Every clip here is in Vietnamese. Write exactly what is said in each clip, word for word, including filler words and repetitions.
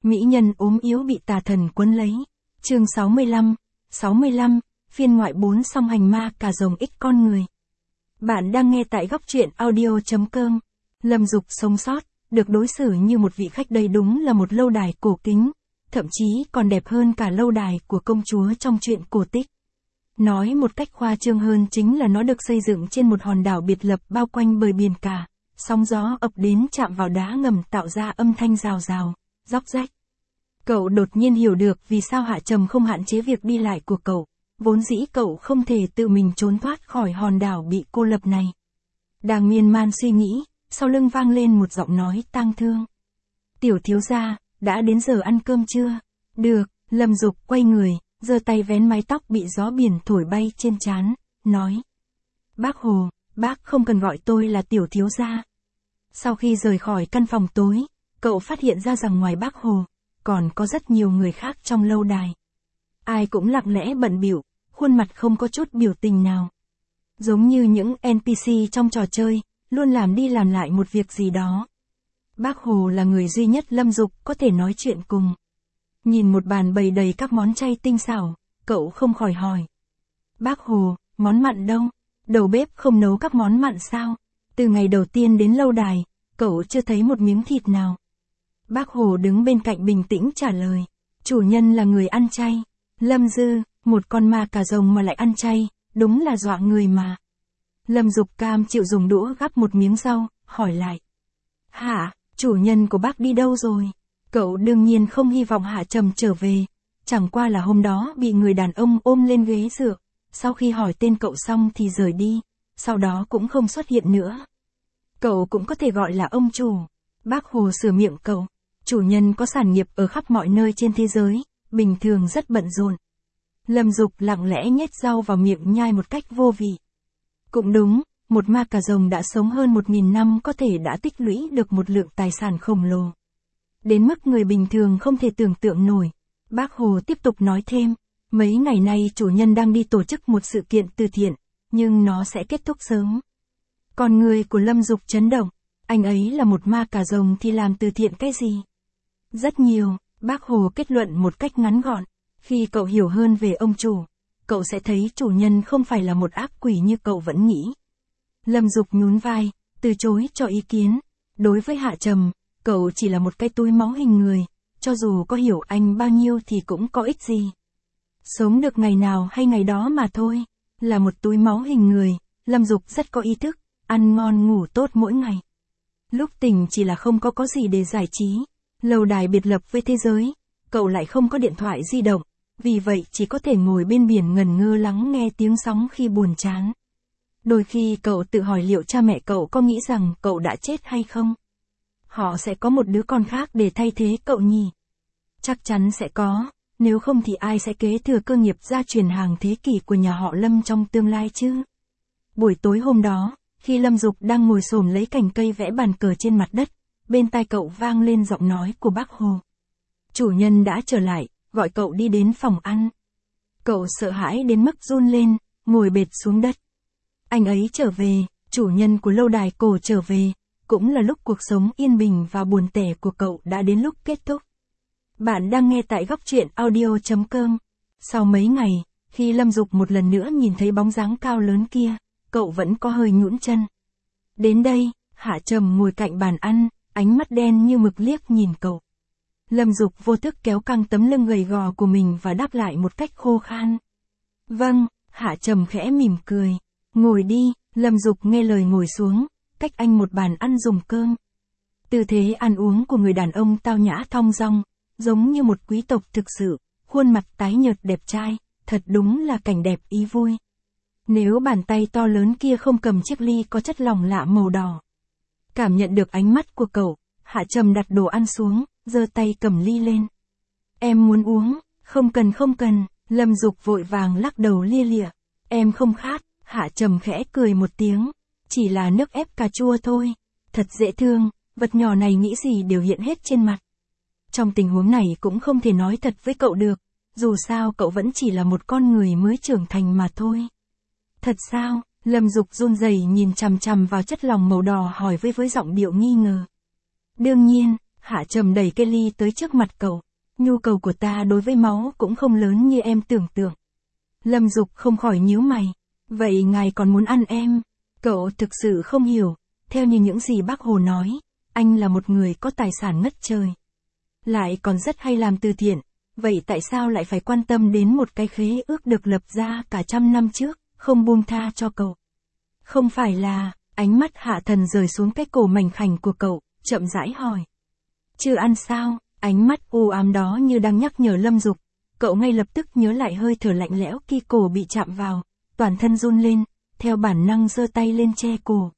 Mỹ nhân ốm yếu bị tà thần quấn lấy. Chương sáu mươi lăm, sáu mươi lăm, phiên ngoại bốn song hành ma cà rồng ít con người. Bạn đang nghe tại góc truyện audio.com. Lâm Dục sống sót, được đối xử như một vị khách đây đúng là một lâu đài cổ kính, thậm chí còn đẹp hơn cả lâu đài của công chúa trong truyện cổ tích. Nói một cách khoa trương hơn chính là nó được xây dựng trên một hòn đảo biệt lập bao quanh bởi biển cả, sóng gió ập đến chạm vào đá ngầm tạo ra âm thanh rào rào, róc rách. Cậu đột nhiên hiểu được vì sao Hạ Trầm không hạn chế việc đi lại của cậu, vốn dĩ cậu không thể tự mình trốn thoát khỏi hòn đảo bị cô lập này. Đang miên man suy nghĩ, sau lưng vang lên một giọng nói tang thương. Tiểu thiếu gia, đã đến giờ ăn cơm chưa? Được, Lâm Dục quay người, giơ tay vén mái tóc bị gió biển thổi bay trên trán, nói. Bác Hồ, bác không cần gọi tôi là tiểu thiếu gia. Sau khi rời khỏi căn phòng tối, cậu phát hiện ra rằng ngoài bác Hồ, còn có rất nhiều người khác trong lâu đài. Ai cũng lặng lẽ bận bịu, khuôn mặt không có chút biểu tình nào. Giống như những en pê xê trong trò chơi, luôn làm đi làm lại một việc gì đó. Bác Hồ là người duy nhất Lâm Dục có thể nói chuyện cùng. Nhìn một bàn bày đầy các món chay tinh xảo, cậu không khỏi hỏi. Bác Hồ, món mặn đâu? Đầu bếp không nấu các món mặn sao? Từ ngày đầu tiên đến lâu đài, cậu chưa thấy một miếng thịt nào. Bác Hồ đứng bên cạnh bình tĩnh trả lời. Chủ nhân là người ăn chay. Lâm Dư, một con ma cà rồng mà lại ăn chay, đúng là dọa người mà. Lâm Dục cam chịu dùng đũa gắp một miếng rau, hỏi lại. Hả, chủ nhân của bác đi đâu rồi? Cậu đương nhiên không hy vọng Hạ Trầm trở về, chẳng qua là hôm đó bị người đàn ông ôm lên ghế dựa, sau khi hỏi tên cậu xong thì rời đi, sau đó cũng không xuất hiện nữa. Cậu cũng có thể gọi là ông chủ. Bác Hồ sửa miệng cậu, chủ nhân có sản nghiệp ở khắp mọi nơi trên thế giới, bình thường rất bận rộn. Lâm Dục lặng lẽ nhét rau vào miệng nhai một cách vô vị. Cũng đúng, một ma cà rồng đã sống hơn một nghìn năm có thể đã tích lũy được một lượng tài sản khổng lồ. Đến mức người bình thường không thể tưởng tượng nổi. Bác Hồ tiếp tục nói thêm, mấy ngày nay chủ nhân đang đi tổ chức một sự kiện từ thiện, nhưng nó sẽ kết thúc sớm. Con người của Lâm Dục chấn động, anh ấy là một ma cà rồng thì làm từ thiện cái gì? Rất nhiều, bác Hồ kết luận một cách ngắn gọn, khi cậu hiểu hơn về ông chủ, cậu sẽ thấy chủ nhân không phải là một ác quỷ như cậu vẫn nghĩ. Lâm Dục nhún vai, từ chối cho ý kiến, đối với Hạ Trầm, cậu chỉ là một cái túi máu hình người, cho dù có hiểu anh bao nhiêu thì cũng có ích gì. Sống được ngày nào hay ngày đó mà thôi, là một túi máu hình người, Lâm Dục rất có ý thức, ăn ngon ngủ tốt mỗi ngày. Lúc tỉnh chỉ là không có có gì để giải trí, lâu đài biệt lập với thế giới, cậu lại không có điện thoại di động, vì vậy chỉ có thể ngồi bên biển ngẩn ngơ lắng nghe tiếng sóng khi buồn chán. Đôi khi cậu tự hỏi liệu cha mẹ cậu có nghĩ rằng cậu đã chết hay không? Họ sẽ có một đứa con khác để thay thế cậu nhỉ? Chắc chắn sẽ có, nếu không thì ai sẽ kế thừa cơ nghiệp gia truyền hàng thế kỷ của nhà họ Lâm trong tương lai chứ? Buổi tối hôm đó, khi Lâm Dục đang ngồi xổm lấy cành cây vẽ bàn cờ trên mặt đất, bên tai cậu vang lên giọng nói của bác Hồ. Chủ nhân đã trở lại, gọi cậu đi đến phòng ăn. Cậu sợ hãi đến mức run lên, ngồi bệt xuống đất. Anh ấy trở về, chủ nhân của lâu đài cổ trở về, cũng là lúc cuộc sống yên bình và buồn tẻ của cậu đã đến lúc kết thúc. Bạn đang nghe tại góc truyện audio.com. Sau mấy ngày, khi Lâm Dục một lần nữa nhìn thấy bóng dáng cao lớn kia, cậu vẫn có hơi nhũn chân. Đến đây, Hạ Trầm ngồi cạnh bàn ăn, ánh mắt đen như mực liếc nhìn cậu. Lâm Dục vô thức kéo căng tấm lưng gầy gò của mình và đáp lại một cách khô khan. Vâng, Hạ Trầm khẽ mỉm cười. Ngồi đi, Lâm Dục nghe lời ngồi xuống, cách anh một bàn ăn dùng cơm. Tư thế ăn uống của người đàn ông tao nhã thong dong, giống như một quý tộc thực sự, khuôn mặt tái nhợt đẹp trai, thật đúng là cảnh đẹp ý vui. Nếu bàn tay to lớn kia không cầm chiếc ly có chất lỏng lạ màu đỏ. Cảm nhận được ánh mắt của cậu, Hạ Trầm đặt đồ ăn xuống, giơ tay cầm ly lên. Em muốn uống, không cần không cần, Lâm Dục vội vàng lắc đầu lia lịa. Em không khát, Hạ Trầm khẽ cười một tiếng. Chỉ là nước ép cà chua thôi. Thật dễ thương, vật nhỏ này nghĩ gì đều hiện hết trên mặt. Trong tình huống này cũng không thể nói thật với cậu được, dù sao cậu vẫn chỉ là một con người mới trưởng thành mà thôi. Thật sao? Lâm Dục run rẩy nhìn chằm chằm vào chất lỏng màu đỏ hỏi với với giọng điệu nghi ngờ. Đương nhiên, Hạ Trầm đẩy cái ly tới trước mặt cậu. Nhu cầu của ta đối với máu cũng không lớn như em tưởng tượng. Lâm Dục không khỏi nhíu mày. Vậy ngài còn muốn ăn em? Cậu thực sự không hiểu. Theo như những gì bác Hồ nói, anh là một người có tài sản ngất trời. Lại còn rất hay làm từ thiện. Vậy tại sao lại phải quan tâm đến một cái khế ước được lập ra cả trăm năm trước, không buông tha cho cậu? Không phải là, ánh mắt Hạ Thần rời xuống cái cổ mảnh khảnh của cậu, chậm rãi hỏi. Chưa ăn sao? Ánh mắt u ám đó như đang nhắc nhở Lâm Dục. Cậu ngay lập tức nhớ lại hơi thở lạnh lẽo khi cổ bị chạm vào, toàn thân run lên, theo bản năng giơ tay lên che cổ.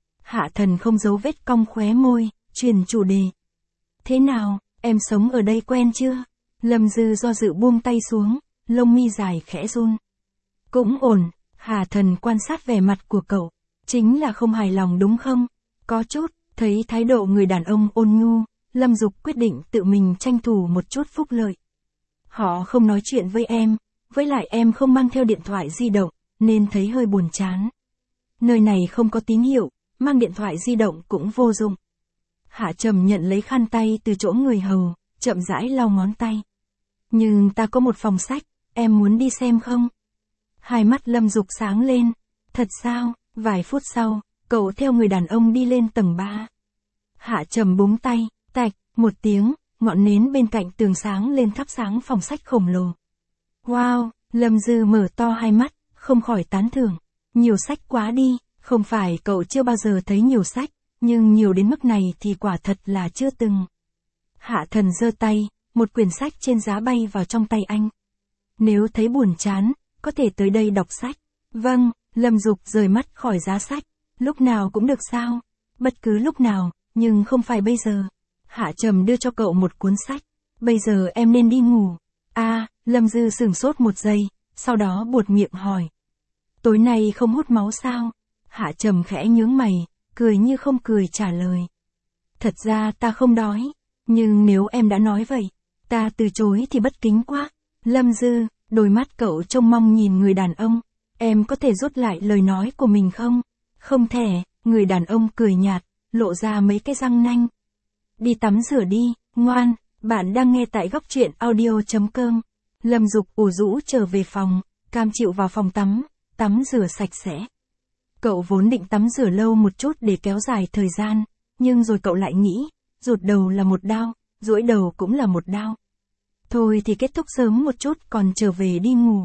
Hạ Thần không giấu vết cong khóe môi, chuyển chủ đề. Thế nào, em sống ở đây quen chưa? Lâm Dư do dự buông tay xuống, lông mi dài khẽ run. Cũng ổn, Hạ Thần quan sát vẻ mặt của cậu. Chính là không hài lòng đúng không? Có chút, thấy thái độ người đàn ông ôn nhu, Lâm Dục quyết định tự mình tranh thủ một chút phúc lợi. Họ không nói chuyện với em, với lại em không mang theo điện thoại di động, nên thấy hơi buồn chán. Nơi này không có tín hiệu, mang điện thoại di động cũng vô dụng. Hạ Trầm nhận lấy khăn tay từ chỗ người hầu, chậm rãi lau ngón tay. Nhưng ta có một phòng sách, em muốn đi xem không? Hai mắt Lâm Dục sáng lên. Thật sao? Vài phút sau, cậu theo người đàn ông đi lên tầng ba. Hạ Trầm búng tay, tạch, một tiếng, ngọn nến bên cạnh tường sáng lên thắp sáng phòng sách khổng lồ. Wow, Lâm Dư mở to hai mắt, không khỏi tán thưởng. Nhiều sách quá đi, không phải cậu chưa bao giờ thấy nhiều sách, nhưng nhiều đến mức này thì quả thật là chưa từng. Hạ Thần giơ tay, một quyển sách trên giá bay vào trong tay anh. Nếu thấy buồn chán, có thể tới đây đọc sách. Vâng, Lâm Dục rời mắt khỏi giá sách. Lúc nào cũng được sao? Bất cứ lúc nào, nhưng không phải bây giờ. Hạ Trầm đưa cho cậu một cuốn sách. Bây giờ em nên đi ngủ. À, Lâm Dư sửng sốt một giây, sau đó buột miệng hỏi. Tối nay không hút máu sao? Hạ Trầm khẽ nhướng mày, cười như không cười trả lời. Thật ra ta không đói, nhưng nếu em đã nói vậy, ta từ chối thì bất kính quá. Lâm Dư, đôi mắt cậu trông mong nhìn người đàn ông. Em có thể rút lại lời nói của mình không? Không thể, người đàn ông cười nhạt, lộ ra mấy cái răng nanh. Đi tắm rửa đi, ngoan, bạn đang nghe tại góc truyện audio chấm com. Lâm Dục ủ rũ trở về phòng, cam chịu vào phòng tắm, tắm rửa sạch sẽ. Cậu vốn định tắm rửa lâu một chút để kéo dài thời gian, nhưng rồi cậu lại nghĩ, rụt đầu là một đau, duỗi đầu cũng là một đau. Thôi thì kết thúc sớm một chút còn trở về đi ngủ.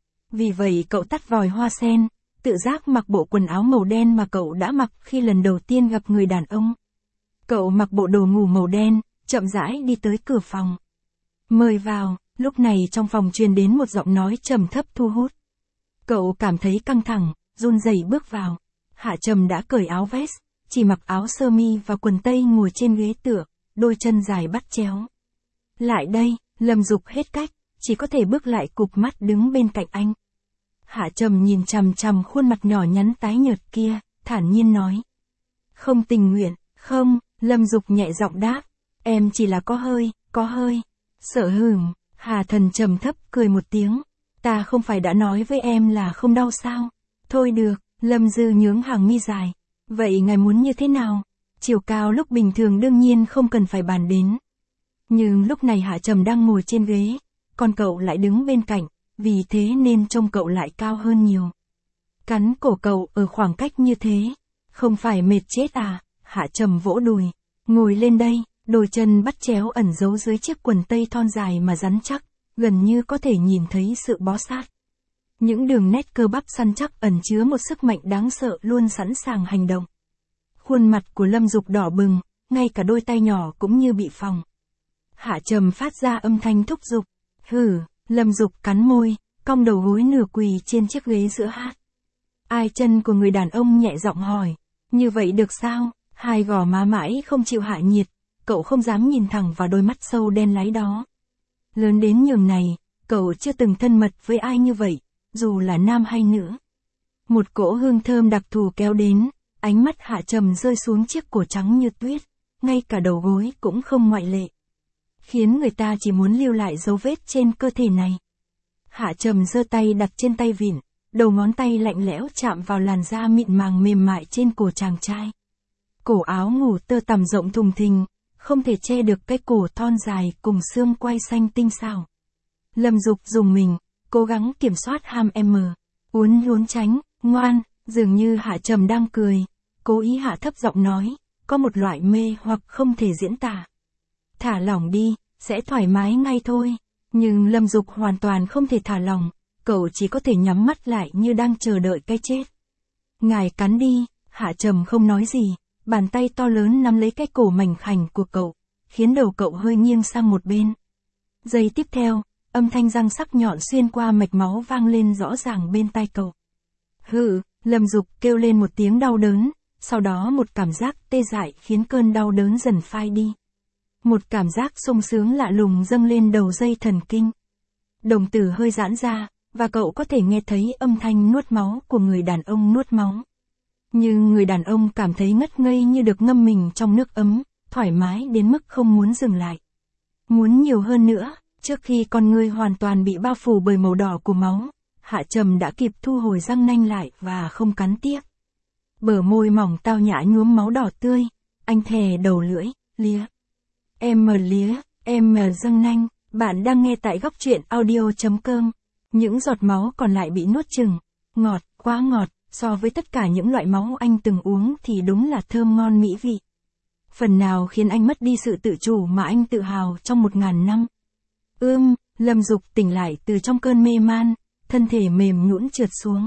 Vì vậy cậu tắt vòi hoa sen, tự giác mặc bộ quần áo màu đen mà cậu đã mặc khi lần đầu tiên gặp người đàn ông. Cậu mặc bộ đồ ngủ màu đen, chậm rãi đi tới cửa phòng. Mời vào, lúc này trong phòng truyền đến một giọng nói trầm thấp thu hút. Cậu cảm thấy căng thẳng, run rẩy bước vào. Hạ Trầm đã cởi áo vest, chỉ mặc áo sơ mi và quần tây ngồi trên ghế tựa, đôi chân dài bắt chéo. Lại đây, Lâm Dục hết cách, chỉ có thể bước lại cụp mắt đứng bên cạnh anh. Hạ Trầm nhìn chằm chằm khuôn mặt nhỏ nhắn tái nhợt kia, thản nhiên nói. Không tình nguyện, không, Lâm Dục nhẹ giọng đáp. Em chỉ là có hơi, có hơi. Sợ hửng, Hà Thần trầm thấp cười một tiếng. Ta không phải đã nói với em là không đau sao? Thôi được, Lâm Dư nhướng hàng mi dài. Vậy ngài muốn như thế nào? Chiều cao lúc bình thường đương nhiên không cần phải bàn đến. Nhưng lúc này Hạ Trầm đang ngồi trên ghế, còn cậu lại đứng bên cạnh, vì thế nên trông cậu lại cao hơn nhiều. Cắn cổ cậu ở khoảng cách như thế, không phải mệt chết à? Hạ Trầm vỗ đùi, ngồi lên đây, đôi chân bắt chéo ẩn giấu dưới chiếc quần tây thon dài mà rắn chắc, gần như có thể nhìn thấy sự bó sát. Những đường nét cơ bắp săn chắc ẩn chứa một sức mạnh đáng sợ luôn sẵn sàng hành động. Khuôn mặt của Lâm Dục đỏ bừng, ngay cả đôi tay nhỏ cũng như bị phồng. Hạ Trầm phát ra âm thanh thúc giục. Hừ, Lâm Dục cắn môi, cong đầu gối nửa quỳ trên chiếc ghế giữa hát. Ai chân của người đàn ông nhẹ giọng hỏi. Như vậy được sao? Hai gò má mãi không chịu hạ nhiệt, cậu không dám nhìn thẳng vào đôi mắt sâu đen láy đó. Lớn đến nhường này, cậu chưa từng thân mật với ai như vậy, dù là nam hay nữ. Một cỗ hương thơm đặc thù kéo đến, ánh mắt Hạ Trầm rơi xuống chiếc cổ trắng như tuyết, ngay cả đầu gối cũng không ngoại lệ. Khiến người ta chỉ muốn lưu lại dấu vết trên cơ thể này. Hạ Trầm giơ tay đặt trên tay vịn, đầu ngón tay lạnh lẽo chạm vào làn da mịn màng mềm mại trên cổ chàng trai. Cổ áo ngủ tơ tằm rộng thùng thình, không thể che được cái cổ thon dài cùng xương quai xanh tinh xảo. Lâm Dục dùng mình, cố gắng kiểm soát ham em, uốn uốn tránh, ngoan, dường như Hạ Trầm đang cười, cố ý hạ thấp giọng nói, có một loại mê hoặc không thể diễn tả. Thả lỏng đi, sẽ thoải mái ngay thôi. Nhưng Lâm Dục hoàn toàn không thể thả lỏng, cậu chỉ có thể nhắm mắt lại như đang chờ đợi cái chết. Ngài cắn đi, Hạ Trầm không nói gì, bàn tay to lớn nắm lấy cái cổ mảnh khảnh của cậu, khiến đầu cậu hơi nghiêng sang một bên. Giây tiếp theo, âm thanh răng sắc nhọn xuyên qua mạch máu vang lên rõ ràng bên tai cậu. Hừ, Lâm Dục kêu lên một tiếng đau đớn, sau đó một cảm giác tê dại khiến cơn đau đớn dần phai đi. Một cảm giác sung sướng lạ lùng dâng lên đầu dây thần kinh. Đồng tử hơi giãn ra, và cậu có thể nghe thấy âm thanh nuốt máu của người đàn ông nuốt máu. Nhưng người đàn ông cảm thấy ngất ngây như được ngâm mình trong nước ấm, thoải mái đến mức không muốn dừng lại. Muốn nhiều hơn nữa, trước khi con người hoàn toàn bị bao phủ bởi màu đỏ của máu, Hạ Trầm đã kịp thu hồi răng nanh lại và không cắn tiếp. Bờ môi mỏng tao nhã nhuốm máu đỏ tươi, anh thè đầu lưỡi, lía. Em mờ lía, em mờ răng nanh, bạn đang nghe tại góc truyện audio chấm com. Những giọt máu còn lại bị nuốt chừng, ngọt, quá ngọt, so với tất cả những loại máu anh từng uống thì đúng là thơm ngon mỹ vị. Phần nào khiến anh mất đi sự tự chủ mà anh tự hào trong một ngàn năm. Ưm, Lâm Dục tỉnh lại từ trong cơn mê man, thân thể mềm nhũn trượt xuống.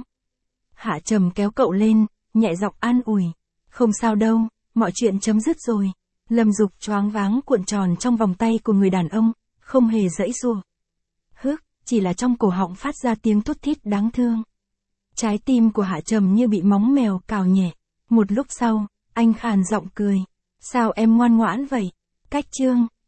Hạ Trầm kéo cậu lên, nhẹ giọng an ủi. Không sao đâu, mọi chuyện chấm dứt rồi. Lâm Dục choáng váng cuộn tròn trong vòng tay của người đàn ông, không hề giãy giụa. Hức, chỉ là trong cổ họng phát ra tiếng thút thít đáng thương. Trái tim của Hạ Trầm như bị móng mèo cào nhẹ. Một lúc sau, anh khàn giọng cười. Sao em ngoan ngoãn vậy? Cách chương